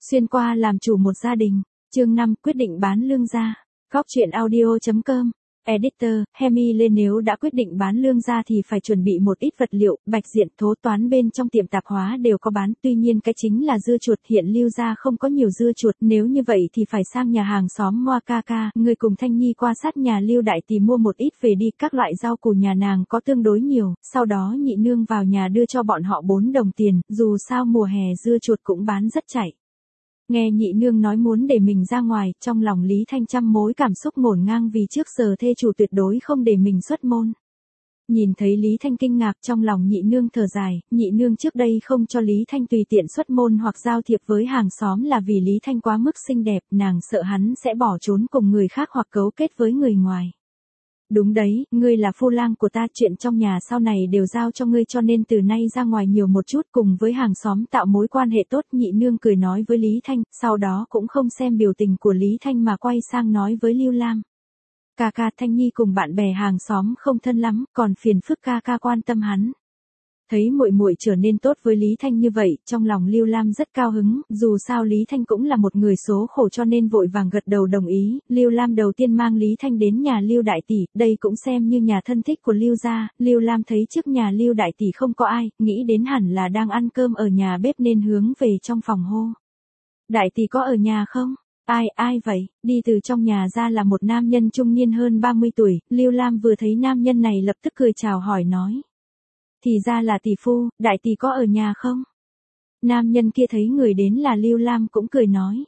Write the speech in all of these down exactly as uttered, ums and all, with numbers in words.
Xuyên qua làm chủ một gia đình, chương năm quyết định bán lương gia. Góc truyện audio chấm com. Editor, Hemi lên nếu đã quyết định bán lương gia thì phải chuẩn bị một ít vật liệu, bạch diện, thố toán bên trong tiệm tạp hóa đều có bán, tuy nhiên cái chính là dưa chuột, hiện Lưu gia không có nhiều dưa chuột, nếu như vậy thì phải sang nhà hàng xóm Moa ca ca, người cùng Thanh Nhi qua sát nhà Lưu đại tỷ mua một ít về đi, các loại rau củ nhà nàng có tương đối nhiều, sau đó nhị nương vào nhà đưa cho bọn họ bốn đồng tiền, dù sao mùa hè dưa chuột cũng bán rất chạy. Nghe nhị nương nói muốn để mình ra ngoài, trong lòng Lý Thanh trăm mối cảm xúc ngổn ngang vì trước giờ thê chủ tuyệt đối không để mình xuất môn. Nhìn thấy Lý Thanh kinh ngạc trong lòng nhị nương thở dài, nhị nương trước đây không cho Lý Thanh tùy tiện xuất môn hoặc giao thiệp với hàng xóm là vì Lý Thanh quá mức xinh đẹp, nàng sợ hắn sẽ bỏ trốn cùng người khác hoặc cấu kết với người ngoài. Đúng đấy, ngươi là phu lang của ta, chuyện trong nhà sau này đều giao cho ngươi cho nên từ nay ra ngoài nhiều một chút cùng với hàng xóm tạo mối quan hệ tốt, nhị nương cười nói với Lý Thanh, sau đó cũng không xem biểu tình của Lý Thanh mà quay sang nói với Lưu Lam. Ca ca, Thanh Nhi cùng bạn bè hàng xóm không thân lắm, còn phiền phức ca ca quan tâm hắn. Thấy muội muội trở nên tốt với Lý Thanh như vậy, trong lòng Lưu Lam rất cao hứng, dù sao Lý Thanh cũng là một người số khổ cho nên vội vàng gật đầu đồng ý. Lưu Lam đầu tiên mang Lý Thanh đến nhà Lưu đại tỷ, đây cũng xem như nhà thân thích của Lưu gia. Lưu Lam thấy trước nhà Lưu đại tỷ không có ai, nghĩ đến hẳn là đang ăn cơm ở nhà bếp nên hướng về trong phòng hô. Đại tỷ có ở nhà không? Ai, ai vậy? Đi từ trong nhà ra là một nam nhân trung niên hơn ba mươi tuổi, Lưu Lam vừa thấy nam nhân này lập tức cười chào hỏi nói. Thì ra là tỷ phu, đại tỷ có ở nhà không? Nam nhân kia thấy người đến là Lưu Lam cũng cười nói.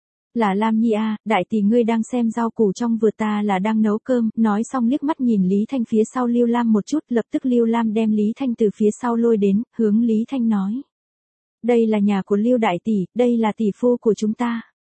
Là Lam Nhi à, đại tỷ ngươi đang xem rau củ trong vườn, ta là đang nấu cơm, nói xong liếc mắt nhìn Lý Thanh phía sau Lưu Lam một chút, lập tức Lưu Lam đem Lý Thanh từ phía sau lôi đến, hướng Lý Thanh nói. Đây là nhà của Lưu đại tỷ, đây là tỷ phu của chúng ta.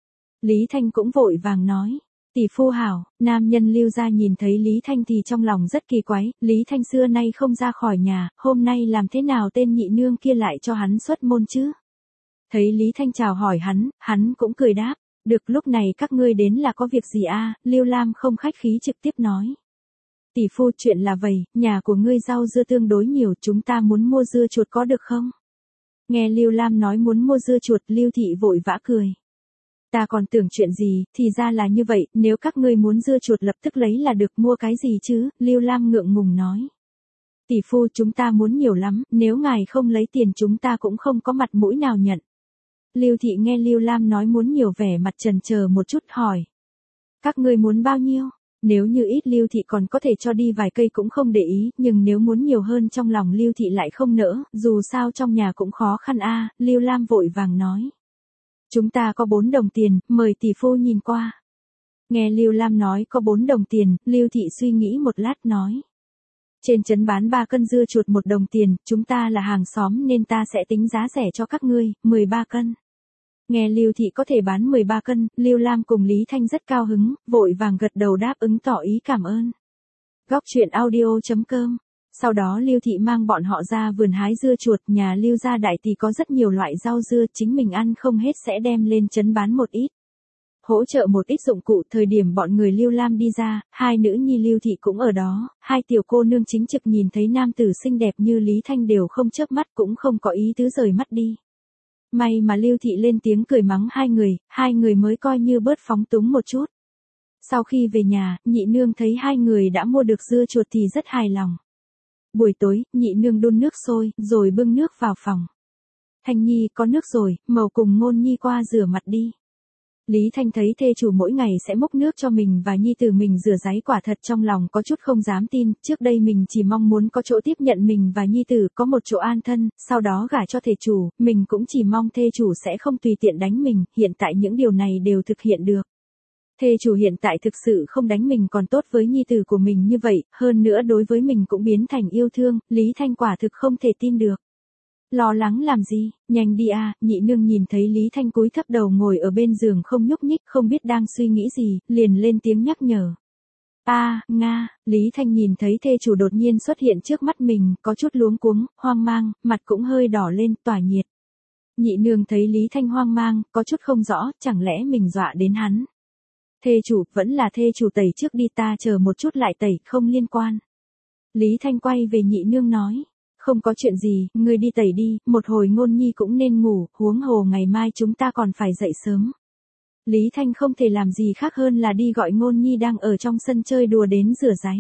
Lý Thanh cũng vội vàng nói. Tỷ phu hảo, nam nhân Lưu gia nhìn thấy Lý Thanh thì trong lòng rất kỳ quái, Lý Thanh xưa nay không ra khỏi nhà, hôm nay làm thế nào tên nhị nương kia lại cho hắn xuất môn chứ? Thấy Lý Thanh chào hỏi hắn, hắn cũng cười đáp, được lúc này các ngươi đến là có việc gì a? Lưu Lam không khách khí trực tiếp nói. Tỷ phu chuyện là vậy, nhà của ngươi rau dưa tương đối nhiều, chúng ta muốn mua dưa chuột có được không? Nghe Lưu Lam nói muốn mua dưa chuột, Lưu thị vội vã cười. Ta còn tưởng chuyện gì, thì ra là như vậy, nếu các ngươi muốn dưa chuột lập tức lấy là được, mua cái gì chứ, Lưu Lam ngượng ngùng nói. Tỷ phu chúng ta muốn nhiều lắm, nếu ngài không lấy tiền chúng ta cũng không có mặt mũi nào nhận. Lưu thị nghe Lưu Lam nói muốn nhiều vẻ mặt chần chờ một chút hỏi. Các ngươi muốn bao nhiêu? Nếu như ít Lưu thị còn có thể cho đi vài cây cũng không để ý, nhưng nếu muốn nhiều hơn trong lòng Lưu thị lại không nỡ, dù sao trong nhà cũng khó khăn a. Lưu Lam vội vàng nói. Chúng ta có bốn đồng tiền, mời tỷ phu nhìn qua. Nghe Lưu Lam nói có bốn đồng tiền, Lưu thị suy nghĩ một lát nói. Trên trấn bán ba cân dưa chuột một đồng tiền, chúng ta là hàng xóm nên ta sẽ tính giá rẻ cho các ngươi, mười ba cân. Nghe Lưu thị có thể bán mười ba cân, Lưu Lam cùng Lý Thanh rất cao hứng, vội vàng gật đầu đáp ứng tỏ ý cảm ơn. Góc truyện audio chấm com. Sau đó Lưu thị mang bọn họ ra vườn hái dưa chuột, nhà Lưu gia đại tỷ có rất nhiều loại rau dưa, chính mình ăn không hết sẽ đem lên trấn bán một ít. Hỗ trợ một ít dụng cụ, thời điểm bọn người Lưu Lam đi ra, hai nữ nhi Lưu thị cũng ở đó, hai tiểu cô nương chính trực nhìn thấy nam tử xinh đẹp như Lý Thanh đều không chớp mắt cũng không có ý tứ rời mắt đi. May mà Lưu thị lên tiếng cười mắng hai người, hai người mới coi như bớt phóng túng một chút. Sau khi về nhà, nhị nương thấy hai người đã mua được dưa chuột thì rất hài lòng. Buổi tối, nhị nương đun nước sôi, rồi bưng nước vào phòng. Thanh Nhi có nước rồi, Mầu cùng Ngôn Nhi qua rửa mặt đi. Lý Thanh thấy thê chủ mỗi ngày sẽ múc nước cho mình và Nhi tử mình rửa ráy, quả thật trong lòng có chút không dám tin, trước đây mình chỉ mong muốn có chỗ tiếp nhận mình và Nhi tử, có một chỗ an thân, sau đó gả cho thê chủ, mình cũng chỉ mong thê chủ sẽ không tùy tiện đánh mình, hiện tại những điều này đều thực hiện được. Thê chủ hiện tại thực sự không đánh mình còn tốt với nhi tử của mình như vậy, hơn nữa đối với mình cũng biến thành yêu thương, Lý Thanh quả thực không thể tin được. Lo lắng làm gì, nhanh đi à, nhị nương nhìn thấy Lý Thanh cúi thấp đầu ngồi ở bên giường không nhúc nhích, không biết đang suy nghĩ gì, liền lên tiếng nhắc nhở. A, à, Nga, Lý Thanh nhìn thấy thê chủ đột nhiên xuất hiện trước mắt mình, có chút luống cuống, hoang mang, mặt cũng hơi đỏ lên, tỏa nhiệt. Nhị nương thấy Lý Thanh hoang mang, có chút không rõ, chẳng lẽ mình dọa đến hắn. Thê chủ, vẫn là thê chủ tẩy trước đi, ta chờ một chút lại tẩy, không liên quan. Lý Thanh quay về nhị nương nói. Không có chuyện gì, ngươi đi tẩy đi, một hồi Ngôn Nhi cũng nên ngủ, huống hồ ngày mai chúng ta còn phải dậy sớm. Lý Thanh không thể làm gì khác hơn là đi gọi Ngôn Nhi đang ở trong sân chơi đùa đến rửa ráy.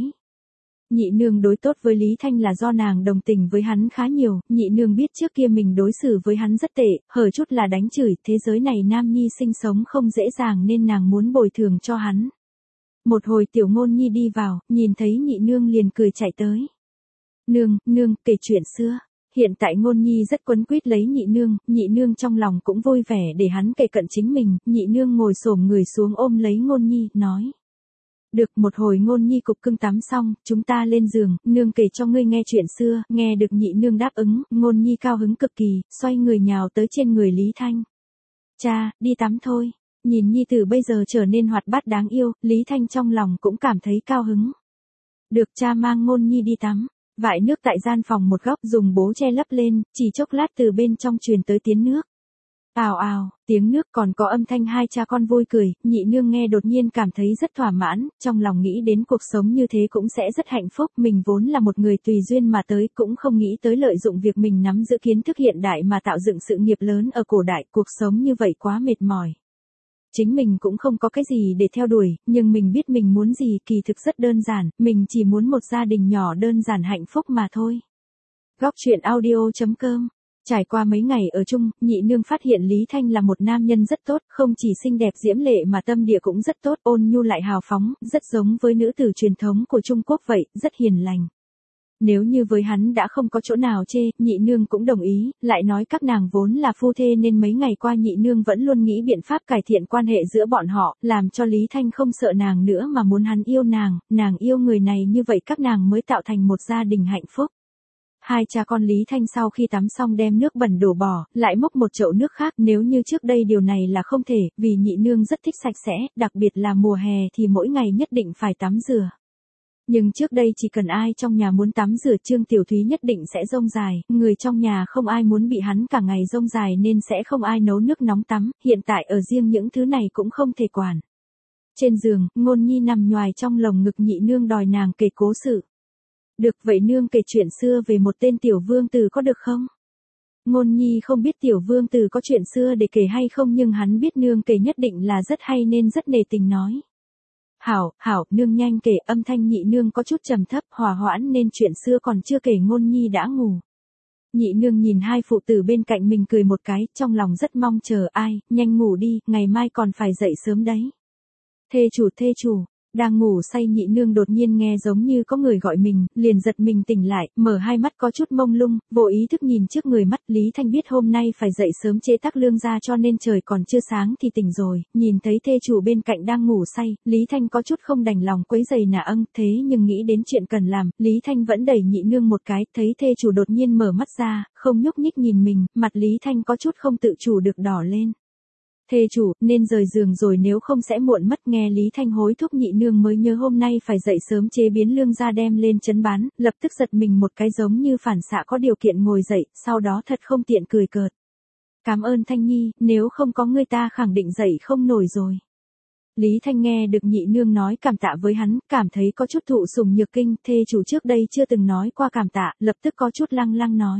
Nhị nương đối tốt với Lý Thanh là do nàng đồng tình với hắn khá nhiều, nhị nương biết trước kia mình đối xử với hắn rất tệ, hở chút là đánh chửi, thế giới này nam nhi sinh sống không dễ dàng nên nàng muốn bồi thường cho hắn. Một hồi tiểu Ngôn Nhi đi vào, nhìn thấy nhị nương liền cười chạy tới. Nương, nương, kể chuyện xưa. Hiện tại Ngôn Nhi rất quấn quýt lấy nhị nương, nhị nương trong lòng cũng vui vẻ để hắn kể cận chính mình, nhị nương ngồi xổm người xuống ôm lấy Ngôn Nhi, nói. Được, một hồi Ngôn Nhi cục cưng tắm xong, chúng ta lên giường, nương kể cho ngươi nghe chuyện xưa, nghe được nhị nương đáp ứng, Ngôn Nhi cao hứng cực kỳ, xoay người nhào tới trên người Lý Thanh. Cha, đi tắm thôi. Nhìn Nhi tử bây giờ trở nên hoạt bát đáng yêu, Lý Thanh trong lòng cũng cảm thấy cao hứng. Được, cha mang Ngôn Nhi đi tắm. Vại nước tại gian phòng một góc dùng bố che lấp lên, chỉ chốc lát từ bên trong truyền tới tiếng nước. Ào ào, tiếng nước còn có âm thanh hai cha con vui cười, nhị nương nghe đột nhiên cảm thấy rất thỏa mãn, trong lòng nghĩ đến cuộc sống như thế cũng sẽ rất hạnh phúc, mình vốn là một người tùy duyên mà tới, cũng không nghĩ tới lợi dụng việc mình nắm giữ kiến thức hiện đại mà tạo dựng sự nghiệp lớn ở cổ đại, cuộc sống như vậy quá mệt mỏi. Chính mình cũng không có cái gì để theo đuổi, nhưng mình biết mình muốn gì kỳ thực rất đơn giản, mình chỉ muốn một gia đình nhỏ đơn giản hạnh phúc mà thôi. Góc truyện audio chấm com. Trải qua mấy ngày ở chung, nhị nương phát hiện Lý Thanh là một nam nhân rất tốt, không chỉ xinh đẹp diễm lệ mà tâm địa cũng rất tốt, ôn nhu lại hào phóng, rất giống với nữ tử truyền thống của Trung Quốc vậy, rất hiền lành. Nếu như với hắn đã không có chỗ nào chê, nhị nương cũng đồng ý, lại nói các nàng vốn là phu thê nên mấy ngày qua nhị nương vẫn luôn nghĩ biện pháp cải thiện quan hệ giữa bọn họ, làm cho Lý Thanh không sợ nàng nữa mà muốn hắn yêu nàng, nàng yêu người này như vậy các nàng mới tạo thành một gia đình hạnh phúc. Hai cha con Lý Thanh sau khi tắm xong đem nước bẩn đổ bỏ, lại múc một chậu nước khác, nếu như trước đây điều này là không thể, vì nhị nương rất thích sạch sẽ, đặc biệt là mùa hè thì mỗi ngày nhất định phải tắm rửa. Nhưng trước đây chỉ cần ai trong nhà muốn tắm rửa Trương Tiểu Thúy nhất định sẽ rông dài, người trong nhà không ai muốn bị hắn cả ngày rông dài nên sẽ không ai nấu nước nóng tắm, hiện tại ở riêng những thứ này cũng không thể quản. Trên giường, Ngôn Nhi nằm nhoài trong lồng ngực nhị nương đòi nàng kể cố sự. Được vậy nương kể chuyện xưa về một tên tiểu vương tử có được không? Ngôn Nhi không biết tiểu vương tử có chuyện xưa để kể hay không nhưng hắn biết nương kể nhất định là rất hay nên rất nề tình nói. Hảo, hảo, nương nhanh kể, âm thanh nhị nương có chút trầm thấp hòa hoãn nên chuyện xưa còn chưa kể Ngôn Nhi đã ngủ. Nhị nương nhìn hai phụ tử bên cạnh mình cười một cái, trong lòng rất mong chờ ai, nhanh ngủ đi, ngày mai còn phải dậy sớm đấy. Thê chủ thê chủ, đang ngủ say nhị nương đột nhiên nghe giống như có người gọi mình, liền giật mình tỉnh lại, mở hai mắt có chút mông lung, vô ý thức nhìn trước người mắt, Lý Thanh biết hôm nay phải dậy sớm chế tác lương ra cho nên trời còn chưa sáng thì tỉnh rồi, nhìn thấy thê chủ bên cạnh đang ngủ say, Lý Thanh có chút không đành lòng quấy giày nà âng, thế nhưng nghĩ đến chuyện cần làm, Lý Thanh vẫn đẩy nhị nương một cái, thấy thê chủ đột nhiên mở mắt ra, không nhúc nhích nhìn mình, mặt Lý Thanh có chút không tự chủ được đỏ lên. Thê chủ, nên rời giường rồi nếu không sẽ muộn mất nghe Lý Thanh hối thúc nhị nương mới nhớ hôm nay phải dậy sớm chế biến lương ra đem lên chấn bán, lập tức giật mình một cái giống như phản xạ có điều kiện ngồi dậy, sau đó thật không tiện cười cợt. Cảm ơn Thanh Nhi, nếu không có ngươi ta khẳng định dậy không nổi rồi. Lý Thanh nghe được nhị nương nói cảm tạ với hắn, cảm thấy có chút thụ sủng nhược kinh, thê chủ trước đây chưa từng nói qua cảm tạ, lập tức có chút lăng lăng nói.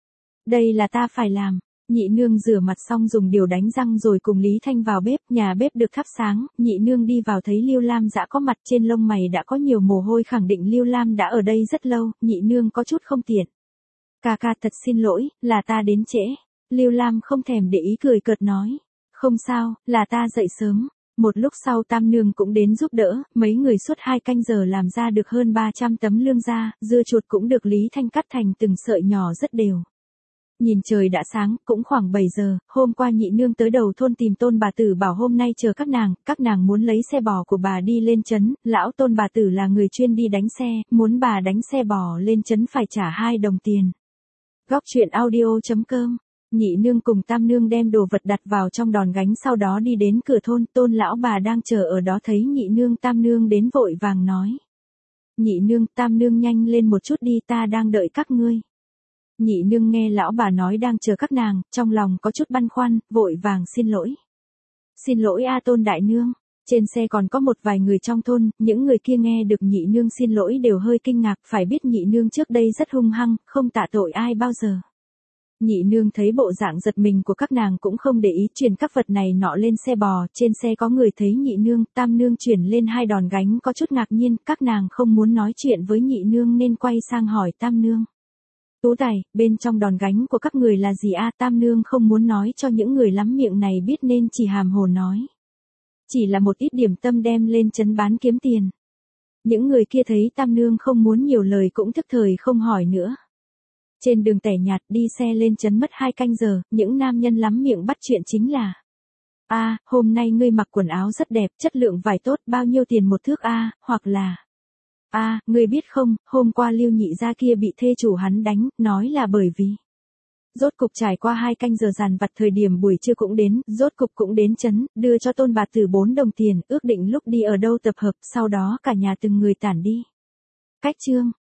Đây là ta phải làm. Nhị nương rửa mặt xong dùng điều đánh răng rồi cùng Lý Thanh vào bếp, nhà bếp được thắp sáng, nhị nương đi vào thấy Lưu Lam đã có mặt trên lông mày đã có nhiều mồ hôi khẳng định Lưu Lam đã ở đây rất lâu, nhị nương có chút không tiện. Ca ca thật xin lỗi, là ta đến trễ. Lưu Lam không thèm để ý cười cợt nói. Không sao, là ta dậy sớm. Một lúc sau tam nương cũng đến giúp đỡ, mấy người suốt hai canh giờ làm ra được hơn ba trăm tấm lương ra, dưa chuột cũng được Lý Thanh cắt thành từng sợi nhỏ rất đều. Nhìn trời đã sáng, cũng khoảng bảy giờ, hôm qua nhị nương tới đầu thôn tìm tôn bà tử bảo hôm nay chờ các nàng, các nàng muốn lấy xe bò của bà đi lên trấn, lão tôn bà tử là người chuyên đi đánh xe, muốn bà đánh xe bò lên trấn phải trả hai đồng tiền. Góc truyện audio chấm com. Nhị nương cùng tam nương đem đồ vật đặt vào trong đòn gánh sau đó đi đến cửa thôn, tôn lão bà đang chờ ở đó thấy nhị nương tam nương đến vội vàng nói. Nhị nương tam nương nhanh lên một chút đi ta đang đợi các ngươi. Nhị nương nghe lão bà nói đang chờ các nàng, trong lòng có chút băn khoăn, vội vàng xin lỗi. Xin lỗi a tôn đại nương, Trên xe còn có một vài người trong thôn, những người kia nghe được nhị nương xin lỗi đều hơi kinh ngạc, phải biết nhị nương trước đây rất hung hăng, không tạ tội ai bao giờ. Nhị nương thấy bộ dạng giật mình của các nàng cũng không để ý, chuyển các vật này nọ lên xe bò, trên xe có người thấy nhị nương, tam nương chuyển lên hai đòn gánh có chút ngạc nhiên, các nàng không muốn nói chuyện với nhị nương nên quay sang hỏi tam nương. Tú Tài, bên trong đòn gánh của các người là gì a? Tam nương không muốn nói cho những người lắm miệng này biết nên chỉ hàm hồ nói. Chỉ là một ít điểm tâm đem lên trấn bán kiếm tiền. Những người kia thấy tam nương không muốn nhiều lời cũng thức thời không hỏi nữa. Trên đường tẻ nhạt đi xe lên trấn mất hai canh giờ, những nam nhân lắm miệng bắt chuyện chính là: a à, hôm nay ngươi mặc quần áo rất đẹp, chất lượng vải tốt, bao nhiêu tiền một thước a? À, hoặc là: a à, ngươi biết không, hôm qua Lưu nhị gia kia bị thê chủ hắn đánh, nói là bởi vì. Rốt cục trải qua hai canh giờ dàn vặt, thời điểm buổi trưa cũng đến, rốt cục cũng đến trấn, đưa cho Tôn Bạt Tử bốn đồng tiền, ước định lúc đi ở đâu tập hợp, sau đó cả nhà từng người tản đi. Cách chương